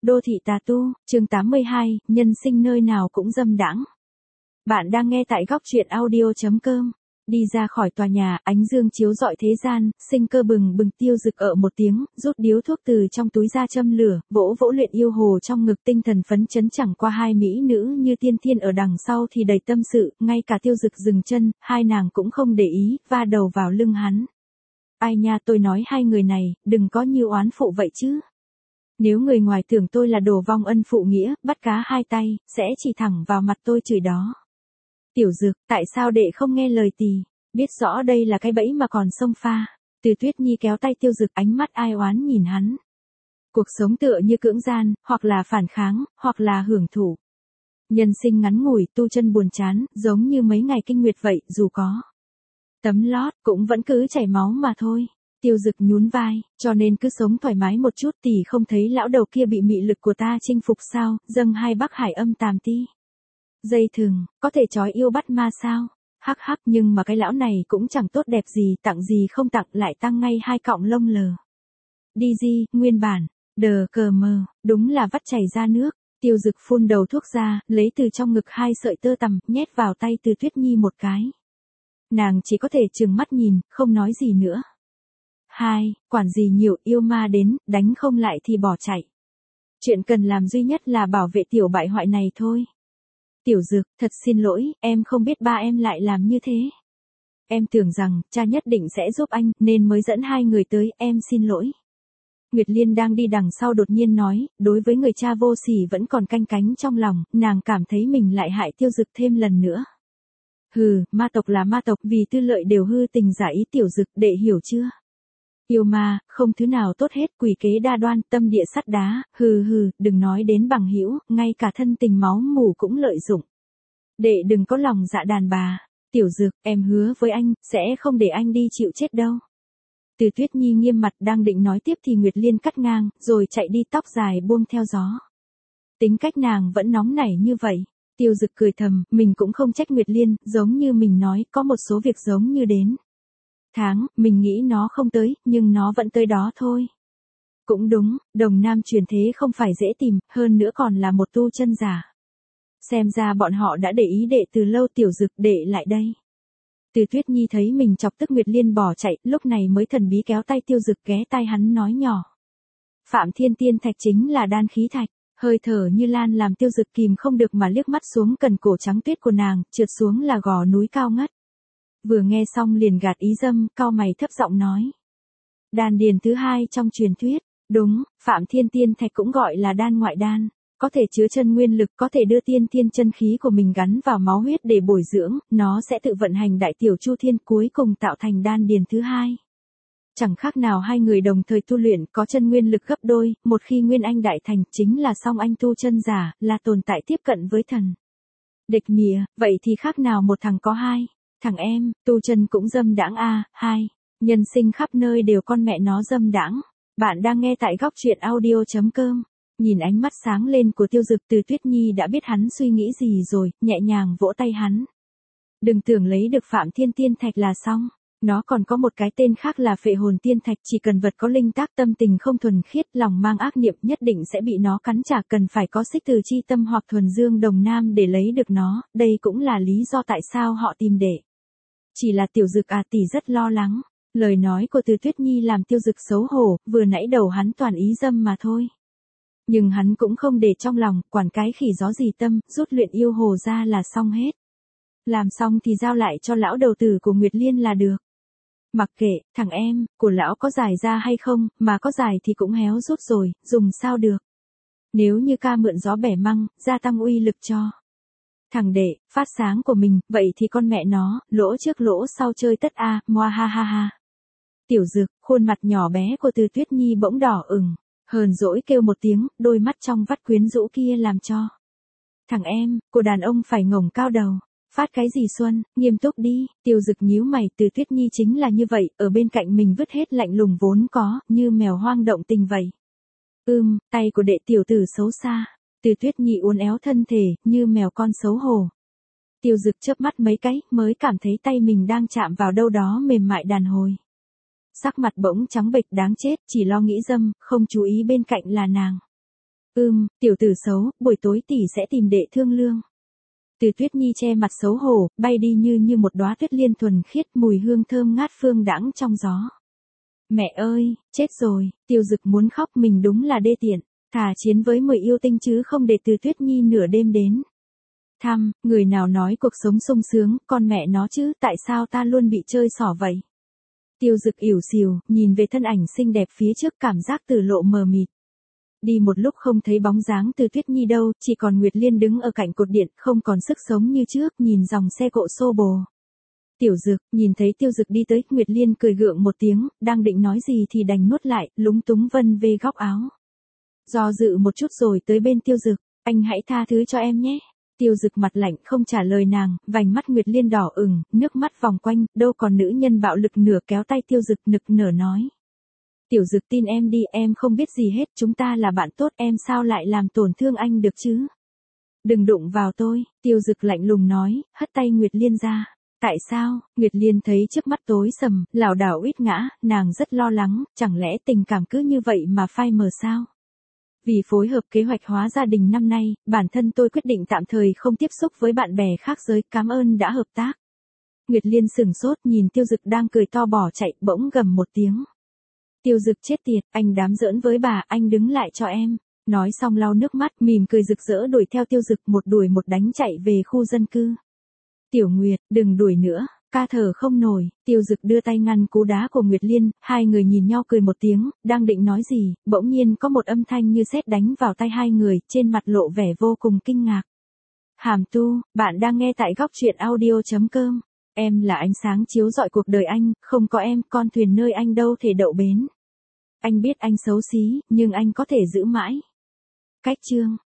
Đô thị tà tu, chương 82, nhân sinh nơi nào cũng dâm đãng. Bạn đang nghe tại góc truyện audio.com. Đi ra khỏi tòa nhà, ánh dương chiếu rọi thế gian, sinh cơ bừng bừng. Tiêu Dực ở một tiếng, rút điếu thuốc từ trong túi ra châm lửa, vỗ vỗ Luyện Yêu Hồ trong ngực, tinh thần phấn chấn. Chẳng qua hai mỹ nữ như tiên thiên ở đằng sau thì đầy tâm sự, ngay cả Tiêu Dực dừng chân, hai nàng cũng không để ý, va đầu vào lưng hắn. Ai nha, tôi nói hai người này, đừng có như oán phụ vậy chứ. Nếu người ngoài tưởng tôi là đồ vong ân phụ nghĩa, bắt cá hai tay, sẽ chỉ thẳng vào mặt tôi chửi đó. Tiểu Dực, tại sao đệ không nghe lời tì? Biết rõ đây là cái bẫy mà còn xông pha. Từ Tuyết Nhi kéo tay Tiêu Dực, ánh mắt ai oán nhìn hắn. Cuộc sống tựa như cưỡng gian, hoặc là phản kháng, hoặc là hưởng thụ. Nhân sinh ngắn ngủi, tu chân buồn chán, giống như mấy ngày kinh nguyệt vậy, dù có tấm lót, cũng vẫn cứ chảy máu mà thôi. Tiêu Dực nhún vai, cho nên cứ sống thoải mái một chút. Tỷ không thấy lão đầu kia bị mị lực của ta chinh phục sao, dâng hai Bắc Hải âm tàm ti. Dây thừng, có thể trói yêu bắt ma sao? Hắc hắc, nhưng mà cái lão này cũng chẳng tốt đẹp gì, tặng gì không tặng lại tăng ngay hai cọng lông lờ. Đi di, nguyên bản, đờ cờ mờ, đúng là vắt chảy ra nước. Tiêu Dực phun đầu thuốc ra, lấy từ trong ngực hai sợi tơ tằm, nhét vào tay Từ Tuyết Nhi một cái. Nàng chỉ có thể trừng mắt nhìn, không nói gì nữa. Quản gì nhiều, yêu ma đến, đánh không lại thì bỏ chạy. Chuyện cần làm duy nhất là bảo vệ tiểu bại hoại này thôi. Tiểu Dực, thật xin lỗi, em không biết ba em lại làm như thế. Em tưởng rằng, cha nhất định sẽ giúp anh, nên mới dẫn hai người tới, em xin lỗi. Nguyệt Liên đang đi đằng sau đột nhiên nói, đối với người cha vô sỉ vẫn còn canh cánh trong lòng, nàng cảm thấy mình lại hại Tiêu Dực thêm lần nữa. Hừ, ma tộc là ma tộc, vì tư lợi đều hư tình giả ý. Tiểu Dực, đệ hiểu chưa? Yêu ma, không thứ nào tốt hết, quỷ kế đa đoan, tâm địa sắt đá, đừng nói đến bằng hữu, ngay cả thân tình máu mủ cũng lợi dụng. Đệ đừng có lòng dạ đàn bà. Tiểu Dực, em hứa với anh, sẽ không để anh đi chịu chết đâu. Từ Tuyết Nhi nghiêm mặt đang định nói tiếp thì Nguyệt Liên cắt ngang, rồi chạy đi, tóc dài buông theo gió. Tính cách nàng vẫn nóng nảy như vậy. Tiêu Dực cười thầm, mình cũng không trách Nguyệt Liên, giống như mình nói, có một số việc giống như đến tháng, mình nghĩ nó không tới, nhưng nó vẫn tới đó thôi. Cũng đúng, đồng nam truyền thế không phải dễ tìm, hơn nữa còn là một tu chân giả. Xem ra bọn họ đã để ý đệ từ lâu. Tiểu Dực, đệ lại đây. Từ Tuyết Nhi thấy mình chọc tức Nguyệt Liên bỏ chạy, lúc này mới thần bí kéo tay Tiêu Dực, ghé tai hắn nói nhỏ. Phạm Thiên Tiên Thạch chính là đan khí thạch. Hơi thở như lan làm Tiêu Dực kìm không được mà liếc mắt xuống cần cổ trắng tuyết của nàng, trượt xuống là gò núi cao ngất. Vừa nghe xong liền gạt ý dâm, cau mày thấp giọng nói. Đan điền thứ hai trong truyền thuyết. Đúng, Phạm Thiên Tiên Thạch cũng gọi là đan ngoại đan. Có thể chứa chân nguyên lực, có thể đưa tiên thiên chân khí của mình gắn vào máu huyết để bồi dưỡng, nó sẽ tự vận hành đại tiểu chu thiên, cuối cùng tạo thành đan điền thứ hai. Chẳng khác nào hai người đồng thời tu luyện, có chân nguyên lực gấp đôi, một khi nguyên anh đại thành, chính là song anh tu chân giả, là tồn tại tiếp cận với thần. Địch mìa, vậy thì khác nào một thằng có hai. Thằng em, tu chân cũng dâm đãng a. Nhân sinh khắp nơi đều con mẹ nó dâm đãng. Bạn đang nghe tại góc truyện audio.com. Nhìn ánh mắt sáng lên của Tiêu Dực, Từ Tuyết Nhi đã biết hắn suy nghĩ gì rồi, nhẹ nhàng vỗ tay hắn. Đừng tưởng lấy được Phạm Thiên Tiên Thạch là xong. Nó còn có một cái tên khác là Phệ Hồn Tiên Thạch, chỉ cần vật có linh tác, tâm tình không thuần khiết, lòng mang ác niệm, nhất định sẽ bị nó cắn trả, cần phải có xích từ chi tâm hoặc thuần dương đồng nam để lấy được nó, đây cũng là lý do tại sao họ tìm đệ. Chỉ là Tiểu Dực tỷ rất lo lắng. Lời nói của Từ Tuyết Nhi làm Tiêu Dực xấu hổ, vừa nãy đầu hắn toàn ý dâm mà thôi. Nhưng hắn cũng không để trong lòng, quản cái khỉ gió gì tâm, rút Luyện Yêu Hồ ra là xong hết. Làm xong thì giao lại cho lão đầu tử của Nguyệt Liên là được. Mặc kệ, thằng em, của lão có dài ra hay không, mà có dài thì cũng héo rút rồi, dùng sao được. Nếu như ca mượn gió bẻ măng, gia tăng uy lực cho thằng đệ, phát sáng của mình, vậy thì con mẹ nó, lỗ trước lỗ sau chơi tất a, moa ha ha ha. Tiểu Dực, khuôn mặt nhỏ bé của Từ Tuyết Nhi bỗng đỏ ửng, hờn dỗi kêu một tiếng, đôi mắt trong vắt quyến rũ kia làm cho. Thằng em, của đàn ông phải ngổng cao đầu. Phát cái gì xuân, nghiêm túc đi. Tiêu Dực nhíu mày, Từ Tuyết Nhi chính là như vậy, ở bên cạnh mình vứt hết lạnh lùng vốn có, như mèo hoang động tình vậy. Tay của đệ tiểu tử xấu xa. Từ Tuyết Nhi uốn éo thân thể, như mèo con xấu hổ. Tiêu Dực chớp mắt mấy cái, mới cảm thấy tay mình đang chạm vào đâu đó mềm mại đàn hồi. Sắc mặt bỗng trắng bệch đáng chết, chỉ lo nghĩ dâm, không chú ý bên cạnh là nàng. Tiểu tử xấu, buổi tối tỷ sẽ tìm đệ thương lương. Từ Tuyết Nhi che mặt xấu hổ, bay đi như một đóa tuyết liên thuần khiết, mùi hương thơm ngát phương đãng trong gió. Mẹ ơi, chết rồi, Tiêu Dực muốn khóc, mình đúng là đê tiện, thà chiến với 10 yêu tinh chứ không để Từ Tuyết Nhi nửa đêm đến thăm. Người nào nói cuộc sống sung sướng, con mẹ nó chứ, tại sao ta luôn bị chơi xỏ vậy? Tiêu Dực ỉu xìu, nhìn về thân ảnh xinh đẹp phía trước, cảm giác Tử Lộ mờ mịt. Đi một lúc không thấy bóng dáng Từ Tuyết Nhi đâu, chỉ còn Nguyệt Liên đứng ở cạnh cột điện, không còn sức sống như trước, nhìn dòng xe cộ xô bồ. Tiểu Dực, nhìn thấy Tiêu Dực đi tới, Nguyệt Liên cười gượng một tiếng, đang định nói gì thì đành nuốt lại, lúng túng vân về góc áo. Do dự một chút rồi tới bên Tiêu Dực, anh hãy tha thứ cho em nhé. Tiêu Dực mặt lạnh không trả lời nàng, vành mắt Nguyệt Liên đỏ ửng, nước mắt vòng quanh, đâu còn nữ nhân bạo lực nửa kéo tay Tiêu Dực nực nở nói. Tiểu Dực tin em đi, em không biết gì hết, chúng ta là bạn tốt, em sao lại làm tổn thương anh được chứ? Đừng đụng vào tôi, Tiêu Dực lạnh lùng nói, hất tay Nguyệt Liên ra. Tại sao? Nguyệt Liên thấy trước mắt tối sầm, lảo đảo uýt ngã, nàng rất lo lắng, chẳng lẽ tình cảm cứ như vậy mà phai mờ sao? Vì phối hợp kế hoạch hóa gia đình năm nay, bản thân tôi quyết định tạm thời không tiếp xúc với bạn bè khác giới, cảm ơn đã hợp tác. Nguyệt Liên sửng sốt nhìn Tiêu Dực đang cười to bỏ chạy, bỗng gầm một tiếng. Tiêu Dực chết tiệt, anh đám giỡn với bà, anh đứng lại cho em. Nói xong lau nước mắt, mỉm cười rực rỡ đuổi theo Tiêu Dực, một đuổi một đánh chạy về khu dân cư. Tiểu Nguyệt, đừng đuổi nữa, ca thở không nổi. Tiêu Dực đưa tay ngăn cú đá của Nguyệt Liên, hai người nhìn nhau cười một tiếng, đang định nói gì, bỗng nhiên có một âm thanh như sét đánh vào tai hai người, trên mặt lộ vẻ vô cùng kinh ngạc. Hàm Tu, bạn đang nghe tại góc truyện audio.com. Em là ánh sáng chiếu rọi cuộc đời anh, không có em, con thuyền nơi anh đâu thể đậu bến. Anh biết anh xấu xí, nhưng anh có thể giữ mãi. Cách chương